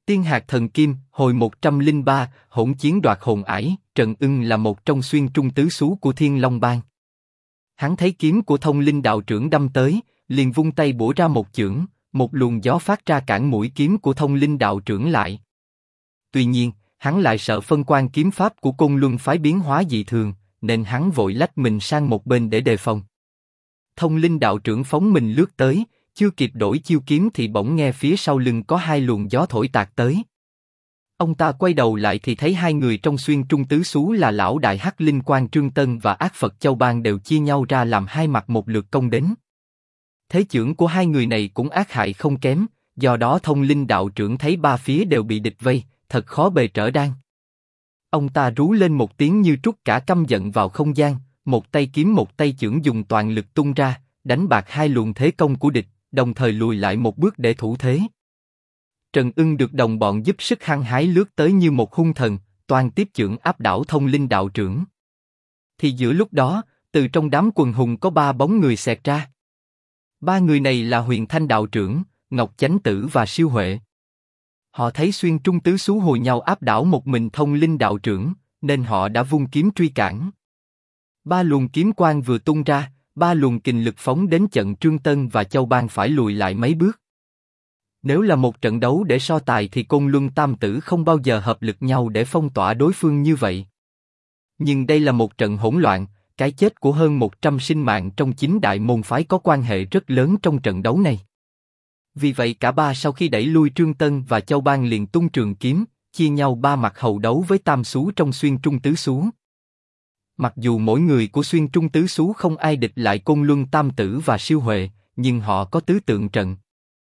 Tiên hạt thần kim, hồi 103, hỗn chiến đoạt hồn ải. Trần Ưng là một trong xuyên trung tứ xú của Thiên Long Bang. Hắn thấy kiếm của Thông Linh đạo trưởng đâm tới, liền vung tay bổ ra một chưởng, một luồng gió phát ra cản mũi kiếm của Thông Linh đạo trưởng lại. Tuy nhiên, hắn lại sợ phân quan kiếm pháp của Côn Luân phái biến hóa dị thường, nên hắn vội lách mình sang một bên để đề phòng. Thông Linh đạo trưởng phóng mình lướt tới, chưa kịp đổi chiêu kiếm thì bỗng nghe phía sau lưng có hai luồng gió thổi tạt tới. Ông ta quay đầu lại thì thấy hai người trong xuyên trung tứ xú là lão đại Hắc Linh Quan Trương Tân và Ác Phật Châu Bang đều chia nhau ra làm hai mặt một lượt công đến. Thế chưởng của hai người này cũng ác hại không kém, do đó Thông Linh đạo trưởng thấy ba phía đều bị địch vây, thật khó bề trở đan. Ông ta rú lên một tiếng như trút cả căm giận vào không gian, một tay kiếm một tay chưởng dùng toàn lực tung ra, đánh bạc hai luồng thế công của địch, đồng thời lùi lại một bước để thủ thế. Trần Ưng được đồng bọn giúp sức hăng hái lướt tới như một hung thần, toan tiếp chưởng áp đảo Thông Linh đạo trưởng. Thì giữa lúc đó, từ trong đám quần hùng có ba bóng người xẹt ra. Ba người này là Huyền Thanh đạo trưởng, Ngọc Chánh Tử và Siêu Huệ. Họ thấy xuyên trung tứ xú hồi nhau áp đảo một mình Thông Linh đạo trưởng, nên họ đã vung kiếm truy cản. Ba luồng kiếm quang vừa tung ra, ba luồng kình lực phóng đến trận Trương Tân và Châu Bang phải lùi lại mấy bước. Nếu là một trận đấu để so tài thì Côn Luân tam tử không bao giờ hợp lực nhau để phong tỏa đối phương như vậy. Nhưng đây là một trận hỗn loạn, cái chết của hơn 100 sinh mạng trong 9 đại môn phái có quan hệ rất lớn trong trận đấu này. Vì vậy cả ba sau khi đẩy lui Trương Tân và Châu Bang liền tung trường kiếm, chia nhau ba mặt hầu đấu với tam xú trong xuyên trung tứ xú. Mặc dù mỗi người của xuyên trung tứ xú không ai địch lại Côn Luân tam tử và Siêu Huệ, nhưng họ có tứ tượng trận.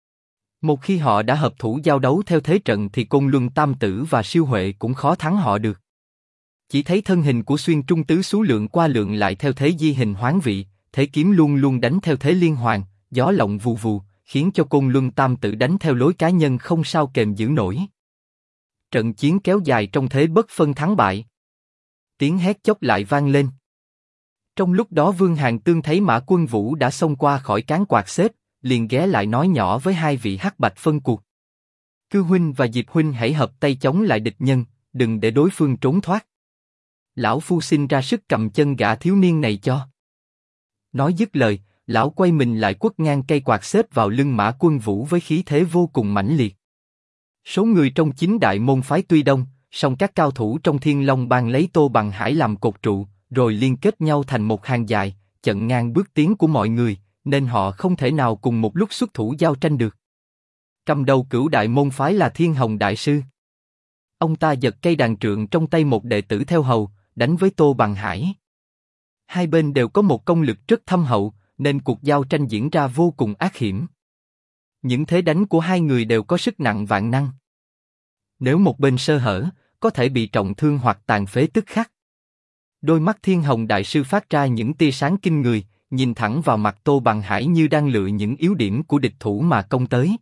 Một khi họ đã hợp thủ giao đấu theo thế trận thì Côn Luân tam tử và Siêu Huệ cũng khó thắng họ được. Chỉ thấy thân hình của xuyên trung tứ xú lượng qua lượng lại theo thế di hình hoán vị, thế kiếm luôn luôn đánh theo thế liên hoàn, gió lộng vù vù, khiến cho Côn Luân tam tử đánh theo lối cá nhân không sao kềm giữ nổi. Trận chiến kéo dài trong thế bất phân thắng bại. Tiếng hét chốc lại vang lên. Trong lúc đó Vương Hàn Tương thấy Mã Quân Vũ đã xông qua khỏi cán quạt xếp, liền ghé lại nói nhỏ với hai vị hắc bạch phân cuộc. Cư huynh và Diệp huynh hãy hợp tay chống lại địch nhân, đừng để đối phương trốn thoát. Lão phu xin ra sức cầm chân gã thiếu niên này cho. Nói dứt lời, lão quay mình lại quất ngang cây quạt xếp vào lưng Mã Quân Vũ với khí thế vô cùng mãnh liệt. Số người trong 9 đại môn phái tuy đông, song các cao thủ trong Thiên Long Bang lấy Tô Bằng Hải làm cột trụ, rồi liên kết nhau thành một hàng dài, chặn ngang bước tiến của mọi người, nên họ không thể nào cùng một lúc xuất thủ giao tranh được. Cầm đầu cửu đại môn phái là Thiên Hồng đại sư. Ông ta giật cây đàn trượng trong tay một đệ tử theo hầu, đánh với Tô Bằng Hải. Hai bên đều có một công lực rất thâm hậu, nên cuộc giao tranh diễn ra vô cùng ác hiểm. Những thế đánh của hai người đều có sức nặng vạn năng. Nếu một bên sơ hở, có thể bị trọng thương hoặc tàn phế tức khắc. Đôi mắt Thiên Hồng đại sư phát ra những tia sáng kinh người, nhìn thẳng vào mặt Tô Bằng Hải như đang lựa những yếu điểm của địch thủ mà công tới.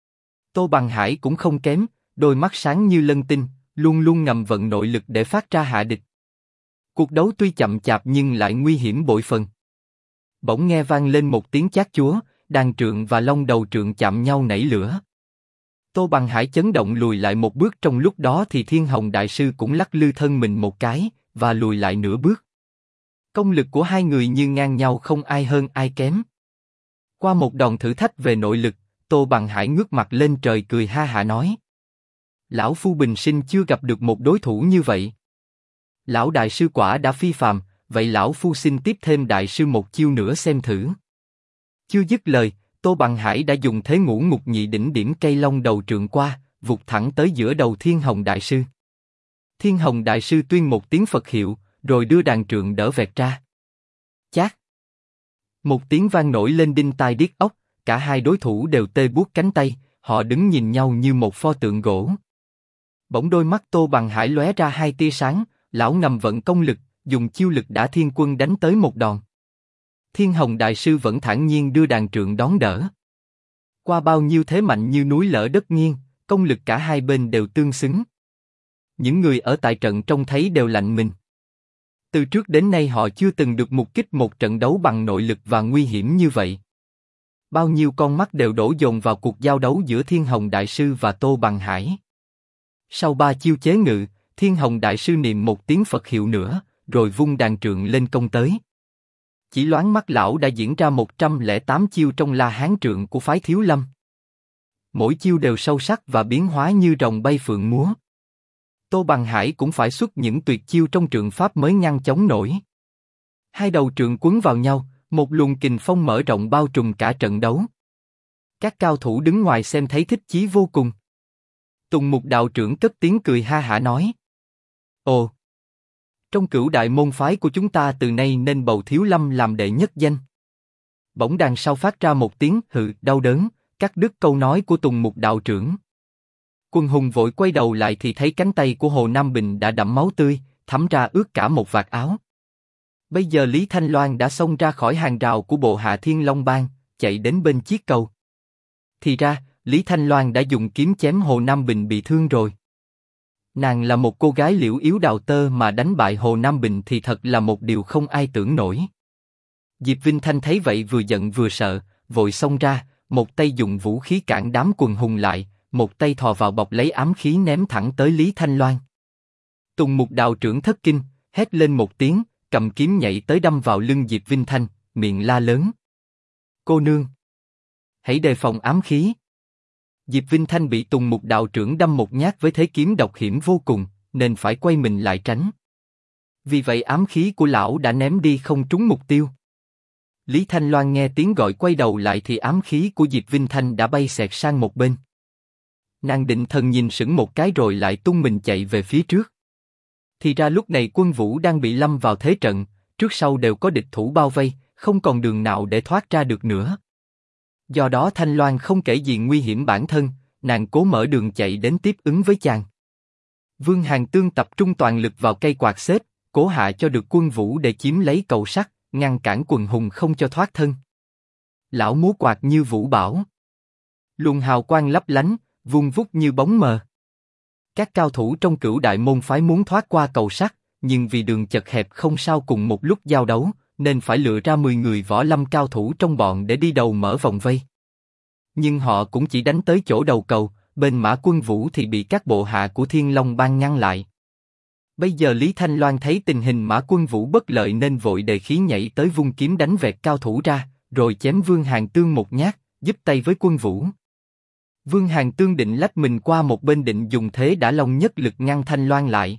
Tô Bằng Hải cũng không kém, đôi mắt sáng như lân tinh, luôn luôn ngầm vận nội lực để phát ra hạ địch. Cuộc đấu tuy chậm chạp nhưng lại nguy hiểm bội phần. Bỗng nghe vang lên một tiếng chát chúa, đàn trượng và long đầu trượng chạm nhau nảy lửa. Tô Bằng Hải chấn động lùi lại một bước, trong lúc đó thì Thiên Hồng đại sư cũng lắc lư thân mình một cái và lùi lại nửa bước. Công lực của hai người như ngang nhau, không ai hơn ai kém. Qua một đòn thử thách về nội lực, Tô Bằng Hải ngước mặt lên trời cười ha hả nói: Lão phu bình sinh chưa gặp được một đối thủ như vậy. Lão đại sư quả đã phi phàm, vậy lão phu xin tiếp thêm đại sư một chiêu nữa xem thử. Chưa dứt lời, Tô Bằng Hải đã dùng thế ngũ ngục nhị đỉnh điểm cây long đầu trượng qua, vụt thẳng tới giữa đầu Thiên Hồng đại sư. Thiên Hồng đại sư tuyên một tiếng Phật hiệu, rồi đưa đàn trượng đỡ vẹt ra. Chát! Một tiếng vang nổi lên đinh tai điếc óc, cả hai đối thủ đều tê buốt cánh tay, họ đứng nhìn nhau như một pho tượng gỗ. Bỗng đôi mắt Tô Bằng Hải lóe ra hai tia sáng, lão ngầm vận công lực, dùng chiêu lực đả thiên quân đánh tới một đòn. Thiên Hồng đại sư vẫn thản nhiên đưa đàn trượng đón đỡ. Qua bao nhiêu thế mạnh như núi lở đất nghiêng, công lực cả hai bên đều tương xứng. Những người ở tại trận trông thấy đều lạnh mình. Từ trước đến nay họ chưa từng được mục kích một trận đấu bằng nội lực và nguy hiểm như vậy. Bao nhiêu con mắt đều đổ dồn vào cuộc giao đấu giữa Thiên Hồng đại sư và Tô Bằng Hải. Sau 3 chiêu chế ngự, Thiên Hồng Đại Sư niệm một tiếng Phật hiệu nữa, rồi vung đàn trượng lên công tới. Chỉ loáng mắt lão đã diễn ra 108 chiêu trong La Hán trượng của phái Thiếu Lâm. Mỗi chiêu đều sâu sắc và biến hóa như rồng bay phượng múa. Tô Bằng Hải cũng phải xuất những tuyệt chiêu trong trượng pháp mới ngăn chống nổi. Hai đầu trượng quấn vào nhau, một luồng kình phong mở rộng bao trùm cả trận đấu. Các cao thủ đứng ngoài xem thấy thích chí vô cùng. Tùng Mục đạo trưởng cất tiếng cười ha hả nói: Ồ! Trong Cửu Đại môn phái của chúng ta từ nay nên bầu Thiếu Lâm làm đệ nhất danh. Bỗng đằng sau phát ra một tiếng hừ đau đớn, cắt đứt câu nói của Tùng Mục đạo trưởng. Quân hùng vội quay đầu lại thì thấy cánh tay của Hồ Nam Bình đã đẫm máu tươi, thấm ra ướt cả một vạt áo. Bây giờ Lý Thanh Loan đã xông ra khỏi hàng rào của bộ hạ Thiên Long Bang, chạy đến bên chiếc cầu. Thì ra, Lý Thanh Loan đã dùng kiếm chém Hồ Nam Bình bị thương rồi. Nàng là một cô gái liễu yếu đào tơ mà đánh bại Hồ Nam Bình thì thật là một điều không ai tưởng nổi. Diệp Vinh Thanh thấy vậy vừa giận vừa sợ, vội xông ra, một tay dùng vũ khí cản đám quần hùng lại, một tay thò vào bọc lấy ám khí ném thẳng tới Lý Thanh Loan. Tùng Mục đạo trưởng thất kinh, hét lên một tiếng, cầm kiếm nhảy tới đâm vào lưng Diệp Vinh Thanh, miệng la lớn: Cô nương, hãy đề phòng ám khí. Diệp Vinh Thanh bị Tùng Mục đạo trưởng đâm một nhát với thế kiếm độc hiểm vô cùng, nên phải quay mình lại tránh. Vì vậy ám khí của lão đã ném đi không trúng mục tiêu. Lý Thanh Loan nghe tiếng gọi quay đầu lại thì ám khí của Diệp Vinh Thanh đã bay xẹt sang một bên. Nàng định thần nhìn sững một cái rồi lại tung mình chạy về phía trước. Thì ra lúc này Quân Vũ đang bị lâm vào thế trận, trước sau đều có địch thủ bao vây, không còn đường nào để thoát ra được nữa. Do đó Thanh Loan không kể gì nguy hiểm bản thân, nàng cố mở đường chạy đến tiếp ứng với chàng. Vương Hàn Tương tập trung toàn lực vào cây quạt xếp, cố hạ cho được Quân Vũ để chiếm lấy cầu sắt, ngăn cản quần hùng không cho thoát thân. Lão múa quạt như vũ bảo, luồng hào quang lấp lánh, vung vút như bóng mờ. Các cao thủ trong Cửu Đại môn phái muốn thoát qua cầu sắt, nhưng vì đường chật hẹp không sao cùng một lúc giao đấu, nên phải lựa ra 10 người võ lâm cao thủ trong bọn để đi đầu mở vòng vây. Nhưng họ cũng chỉ đánh tới chỗ đầu cầu, bên Mã Quân Vũ thì bị các bộ hạ của Thiên Long Bang ngăn lại. Bây giờ Lý Thanh Loan thấy tình hình Mã Quân Vũ bất lợi nên vội đề khí nhảy tới vung kiếm đánh vẹt cao thủ ra, rồi chém Vương Hàn Tương một nhát, giúp tay với Quân Vũ. Vương Hàn Tương định lách mình qua một bên định dùng thế đả long nhất lực ngăn Thanh Loan lại.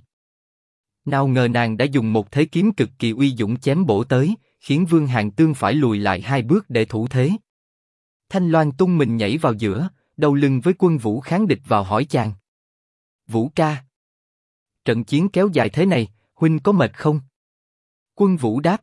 Nào ngờ nàng đã dùng một thế kiếm cực kỳ uy dũng chém bổ tới, khiến Vương Hàn Tương phải lùi lại 2 bước để thủ thế. Thanh Loan tung mình nhảy vào giữa, đầu lưng với Quân Vũ kháng địch vào hỏi chàng: Vũ ca, trận chiến kéo dài thế này, huynh có mệt không? Quân Vũ đáp: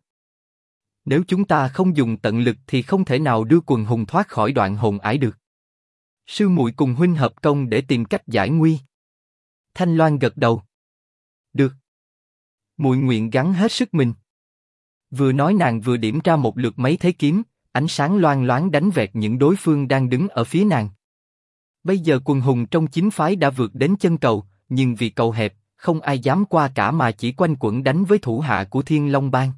Nếu chúng ta không dùng tận lực thì không thể nào đưa quần hùng thoát khỏi đoạn hồn ải được. Sư muội cùng huynh hợp công để tìm cách giải nguy. Thanh Loan gật đầu: Được. Muội nguyện gắng hết sức mình. Vừa nói nàng vừa điểm ra một lượt mấy thế kiếm, ánh sáng loang loáng đánh vẹt những đối phương đang đứng ở phía nàng. Bây giờ quần hùng trong chính phái đã vượt đến chân cầu, nhưng vì cầu hẹp, không ai dám qua cả mà chỉ quanh quẩn đánh với thủ hạ của Thiên Long Bang.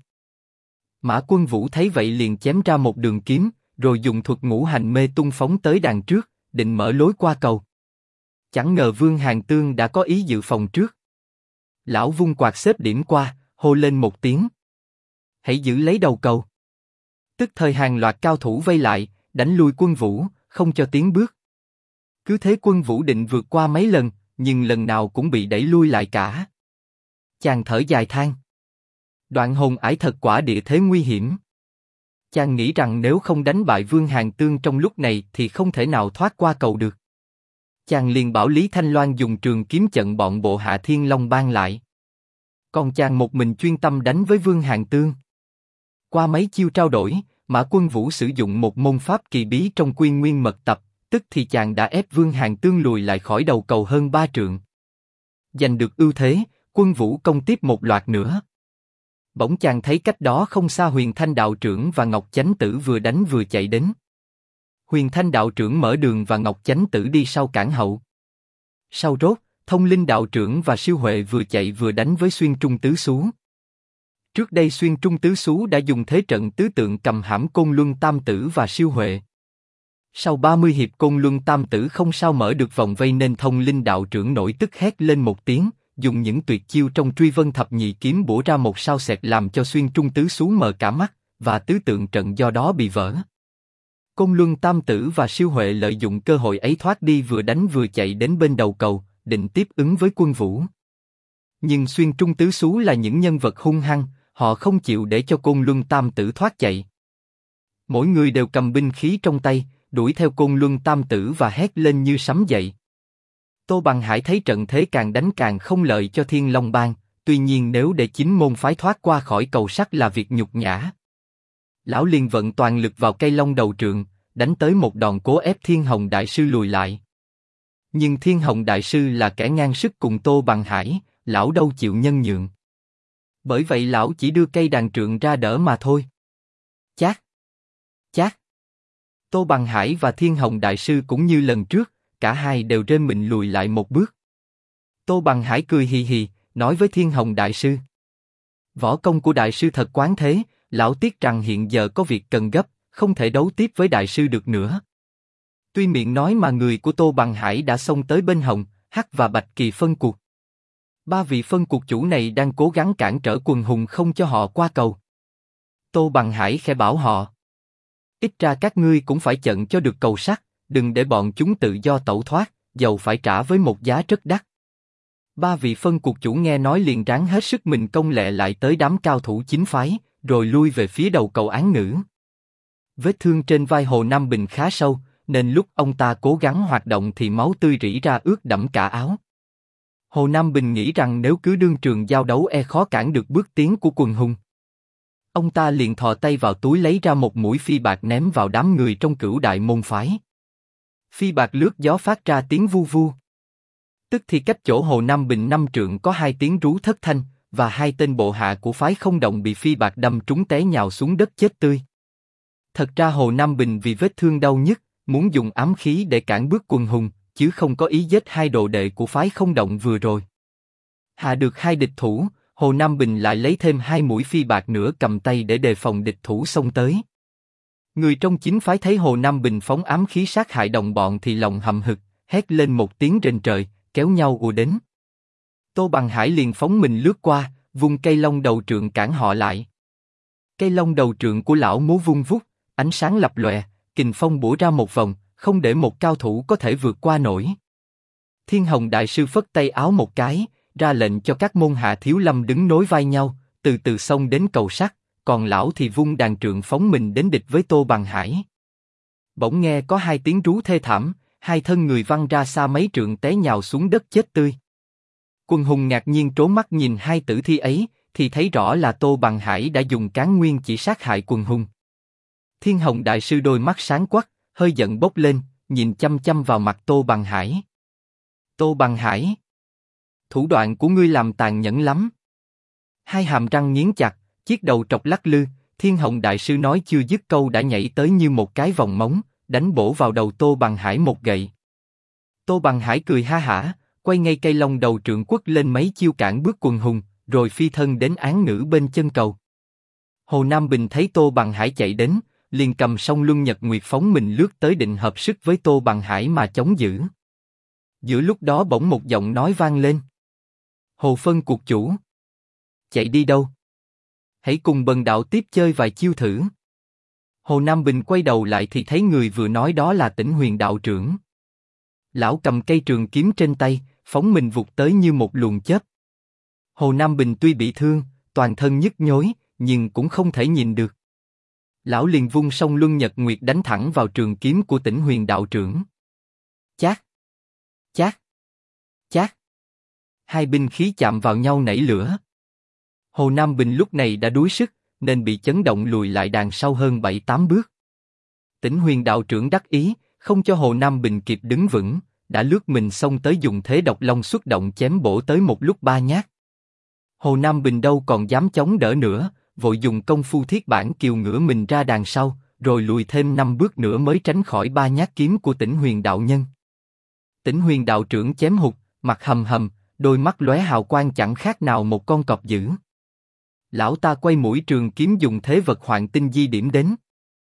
Mã Quân Vũ thấy vậy liền chém ra một đường kiếm, rồi dùng thuật ngũ hành mê tung phóng tới đằng trước, định mở lối qua cầu. Chẳng ngờ Vương Hàn Tương đã có ý dự phòng trước. Lão vung quạt xếp điểm qua, hô lên một tiếng: Hãy giữ lấy đầu cầu. Tức thời hàng loạt cao thủ vây lại, đánh lui Quân Vũ, không cho tiến bước. Cứ thế Quân Vũ định vượt qua mấy lần, nhưng lần nào cũng bị đẩy lui lại cả. Chàng thở dài than: Đoạn hồn ải thật quả địa thế nguy hiểm. Chàng nghĩ rằng nếu không đánh bại Vương Hàn Tương trong lúc này thì không thể nào thoát qua cầu được. Chàng liền bảo Lý Thanh Loan dùng trường kiếm chặn bọn bộ hạ Thiên Long Bang lại. Còn chàng một mình chuyên tâm đánh với Vương Hàn Tương. Qua mấy chiêu trao đổi, Mã Quân Vũ sử dụng một môn pháp kỳ bí trong Quy Nguyên Mật Tập, tức thì chàng đã ép Vương Hàn Tương lùi lại khỏi đầu cầu hơn 3 trượng. Giành được ưu thế, Quân Vũ công tiếp một loạt nữa. Bỗng chàng thấy cách đó không xa Huyền Thanh đạo trưởng và Ngọc Chánh Tử vừa đánh vừa chạy đến. Huyền Thanh đạo trưởng mở đường và Ngọc Chánh Tử đi sau cản hậu. Sau rốt, Thông Linh đạo trưởng và Siêu Huệ vừa chạy vừa đánh với Xuyên Trung Tứ Xú. Trước đây Xuyên Trung Tứ Xú đã dùng thế trận tứ tượng cầm hãm Côn Luân Tam Tử và Siêu Huệ. Sau 30 hiệp Côn Luân Tam Tử không sao mở được vòng vây nên Thông Linh đạo trưởng nổi tức hét lên một tiếng, dùng những tuyệt chiêu trong Truy Vân Thập Nhị Kiếm bổ ra một sao sẹt làm cho Xuyên Trung Tứ Xú mờ cả mắt, và tứ tượng trận do đó bị vỡ. Côn Luân Tam Tử và Siêu Huệ lợi dụng cơ hội ấy thoát đi, vừa đánh vừa chạy đến bên đầu cầu, định tiếp ứng với Quân Vũ. Nhưng Xuyên Trung Tứ Xú là những nhân vật hung hăng, họ không chịu để cho Côn Luân Tam Tử thoát chạy. Mỗi người đều cầm binh khí trong tay, đuổi theo Côn Luân Tam Tử và hét lên như sấm dậy. Tô Bằng Hải thấy trận thế càng đánh càng không lợi cho Thiên Long Bang, tuy nhiên nếu để chính môn phái thoát qua khỏi cầu sắt là việc nhục nhã. Lão liền vận toàn lực vào cây long đầu trượng, đánh tới một đòn cố ép Thiên Hồng Đại Sư lùi lại. Nhưng Thiên Hồng Đại Sư là kẻ ngang sức cùng Tô Bằng Hải, lão đâu chịu nhân nhượng. Bởi vậy lão chỉ đưa cây đàn trượng ra đỡ mà thôi. Chát! Chát! Tô Bằng Hải và Thiên Hồng Đại Sư cũng như lần trước, cả hai đều rên mình lùi lại một bước. Tô Bằng Hải cười hì hì, nói với Thiên Hồng Đại Sư: võ công của Đại Sư thật quán thế, lão tiếc rằng hiện giờ có việc cần gấp, không thể đấu tiếp với Đại Sư được nữa. Tuy miệng nói mà người của Tô Bằng Hải đã xông tới bên Hồng, Hắc và Bạch Kỳ phân cuộc. Ba vị phân cuộc chủ này đang cố gắng cản trở quần hùng không cho họ qua cầu. Tô Bằng Hải khẽ bảo họ: ít ra các ngươi cũng phải chận cho được cầu sắt, đừng để bọn chúng tự do tẩu thoát, dầu phải trả với một giá rất đắt. Ba vị phân cuộc chủ nghe nói liền ráng hết sức mình công lẹ lại tới đám cao thủ chính phái, rồi lui về phía đầu cầu Án Ngữ. Vết thương trên vai Hồ Nam Bình khá sâu, nên lúc ông ta cố gắng hoạt động thì máu tươi rỉ ra ướt đẫm cả áo. Hồ Nam Bình nghĩ rằng nếu cứ đương trường giao đấu khó cản được bước tiến của quần hùng. Ông ta liền thò tay vào túi lấy ra một mũi phi bạc ném vào đám người trong Cửu Đại môn phái. Phi bạc lướt gió phát ra tiếng vu vu. Tức thì cách chỗ Hồ Nam Bình 5 trượng có 2 tiếng rú thất thanh, và 2 tên bộ hạ của phái Không Động bị phi bạc đâm trúng té nhào xuống đất chết tươi. Thật ra Hồ Nam Bình vì vết thương đau nhức, muốn dùng ám khí để cản bước quần hùng, chứ không có ý giết 2 đồ đệ của phái Không Động vừa rồi. Hạ được 2 địch thủ, Hồ Nam Bình lại lấy thêm 2 mũi phi bạc nữa cầm tay để đề phòng địch thủ xông tới. Người trong chính phái thấy Hồ Nam Bình phóng ám khí sát hại đồng bọn thì lòng hậm hực, hét lên một tiếng rền trời, kéo nhau ùa đến. Tô Bằng Hải liền phóng mình lướt qua, vung cây long đầu trượng cản họ lại. Cây long đầu trượng của lão múa vung vút, ánh sáng lập lòe, kình phong bủa ra một vòng, không để một cao thủ có thể vượt qua nổi. Thiên Hồng Đại Sư phất tay áo một cái, ra lệnh cho các môn hạ Thiếu Lâm đứng nối vai nhau, từ từ xông đến cầu sắt, còn lão thì vung đàn trượng phóng mình đến địch với Tô Bằng Hải. Bỗng nghe có 2 tiếng rú thê thảm, 2 thân người văng ra xa mấy trượng té nhào xuống đất chết tươi. Quần hùng ngạc nhiên trố mắt nhìn 2 tử thi ấy, thì thấy rõ là Tô Bằng Hải đã dùng cán nguyên chỉ sát hại quần hùng. Thiên Hồng Đại Sư đôi mắt sáng quắc, hơi giận bốc lên, nhìn chăm chăm vào mặt Tô Bằng Hải. Tô Bằng Hải, thủ đoạn của ngươi làm tàn nhẫn lắm. 2 hàm răng nghiến chặt, chiếc đầu trọc lắc lư, Thiên Hồng Đại Sư nói chưa dứt câu đã nhảy tới như một cái vòng móng, đánh bổ vào đầu Tô Bằng Hải một gậy. Tô Bằng Hải cười ha hả, quay ngay cây long đầu trượng quất lên mấy chiêu cản bước quần hùng, rồi phi thân đến Án Ngữ bên chân cầu. Hồ Nam Bình thấy Tô Bằng Hải chạy đến, liền cầm song luân nhật nguyệt phóng mình lướt tới định hợp sức với Tô Bằng Hải mà chống giữ. Giữa lúc đó bỗng một giọng nói vang lên: Hồ Phân cuộc chủ, chạy đi đâu? Hãy cùng bần đạo tiếp chơi vài chiêu thử. Hồ Nam Bình quay đầu lại thì thấy người vừa nói đó là Tĩnh Huyền đạo trưởng. Lão cầm cây trường kiếm trên tay, phóng mình vụt tới như một luồng chớp. Hồ Nam Bình tuy bị thương, toàn thân nhức nhối, nhưng cũng không thể nhìn được. Lão liền vung song luân nhật nguyệt đánh thẳng vào trường kiếm của Tĩnh Huyền đạo trưởng. Chát, chát, chát. 2 binh khí chạm vào nhau nảy lửa. Hồ Nam Bình lúc này đã đuối sức, nên bị chấn động lùi lại đằng sau hơn 7-8 bước. Tĩnh Huyền đạo trưởng đắc ý, không cho Hồ Nam Bình kịp đứng vững, đã lướt mình xông tới dùng thế độc long xuất động chém bổ tới một lúc 3 nhát. Hồ Nam Bình đâu còn dám chống đỡ nữa, vội dùng công phu thiết bản kiều ngửa mình ra đằng sau, rồi lùi thêm 5 bước nữa mới tránh khỏi 3 nhát kiếm của Tĩnh Huyền đạo nhân. Tĩnh Huyền đạo trưởng chém hụt, mặt hầm hầm, đôi mắt lóe hào quang chẳng khác nào một con cọp dữ. Lão ta quay mũi trường kiếm dùng thế vật hoạn tinh di điểm đến.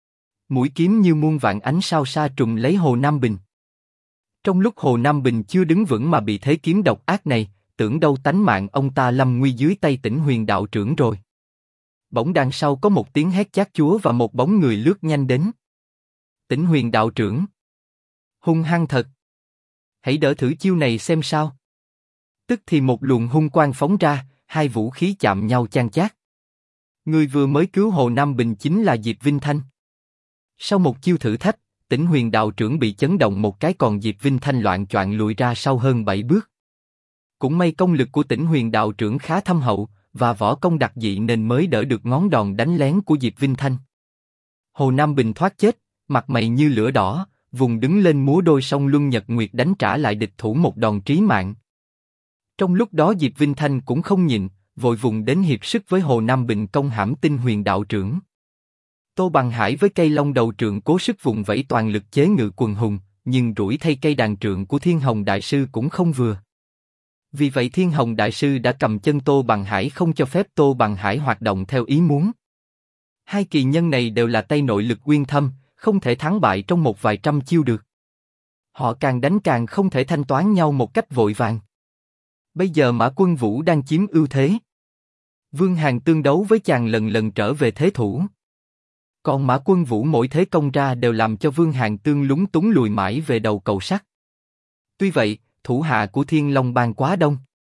Mũi kiếm như muôn vạn ánh sao sa trùm lấy Hồ Nam Bình. Trong lúc Hồ Nam Bình chưa đứng vững mà bị thế kiếm độc ác này, tưởng đâu tánh mạng ông ta lâm nguy dưới tay Tĩnh Huyền đạo trưởng rồi. Bỗng đằng sau có một tiếng hét chát chúa và một bóng người lướt nhanh đến. Tĩnh Huyền đạo trưởng. Hung hăng thật. Hãy đỡ thử chiêu này xem sao. Tức thì một luồng hung quang phóng ra, hai vũ khí chạm nhau chan chát. Người vừa mới cứu Hồ Nam Bình chính là Diệp Vinh Thanh. Sau một chiêu thử thách, Tĩnh Huyền đạo trưởng bị chấn động một cái, còn Diệp Vinh Thanh loạng choạng lùi ra sau hơn 7 bước. Cũng may công lực của Tĩnh Huyền đạo trưởng khá thâm hậu, và võ công đặc dị nên mới đỡ được ngón đòn đánh lén của Diệp Vinh Thanh. Hồ Nam Bình thoát chết, mặt mày như lửa đỏ, vùng đứng lên múa đôi song luân nhật nguyệt đánh trả lại địch thủ một đòn trí mạng. Trong lúc đó Diệp Vinh Thanh cũng không nhịn, vội vùng đến hiệp sức với Hồ Nam Bình công hãm Tĩnh Huyền đạo trưởng. Tô Bằng Hải với cây long đầu trượng cố sức vùng vẫy toàn lực chế ngự quần hùng, nhưng rủi thay cây đàn trượng của Thiên Hồng đại sư cũng không vừa. Vì vậy Thiên Hồng đại sư đã cầm chân Tô Bằng Hải, không cho phép Tô Bằng Hải hoạt động theo ý muốn. Hai kỳ nhân này đều là tay nội lực uyên thâm, không thể thắng bại trong một vài trăm chiêu được. Họ càng đánh càng không thể thanh toán nhau một cách vội vàng. Bây giờ Mã Quân Vũ đang chiếm ưu thế. Vương Hàn tương đấu với chàng lần lần trở về thế thủ. Còn Mã Quân Vũ mỗi thế công ra đều làm cho Vương Hàn tương lúng túng lùi mãi về đầu cầu sắt. Tuy vậy, thủ hạ của Thiên Long Bang quá đông.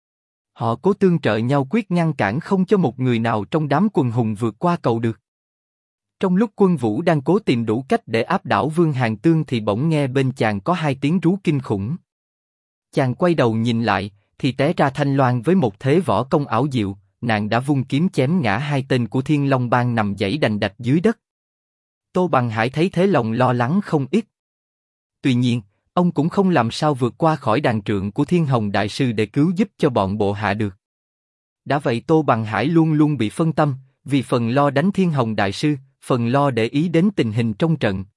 Họ cố tương trợ nhau quyết ngăn cản không cho một người nào trong đám quần hùng vượt qua cầu được. Trong lúc Quân Vũ đang cố tìm đủ cách để áp đảo Vương Hàn tương thì bỗng nghe bên chàng có hai tiếng rú kinh khủng. Chàng quay đầu nhìn lại, thì té ra Thanh Loan với một thế võ công ảo diệu, nàng đã vung kiếm chém ngã hai tên của Thiên Long Bang nằm giãy đành đạch dưới đất. Tô Bằng Hải thấy thế lòng lo lắng không ít. Tuy nhiên, ông cũng không làm sao vượt qua khỏi đàn trượng của Thiên Hồng đại sư để cứu giúp cho bọn bộ hạ được. Đã vậy Tô Bằng Hải luôn luôn bị phân tâm, vì phần lo đánh Thiên Hồng đại sư, phần lo để ý đến tình hình trong trận.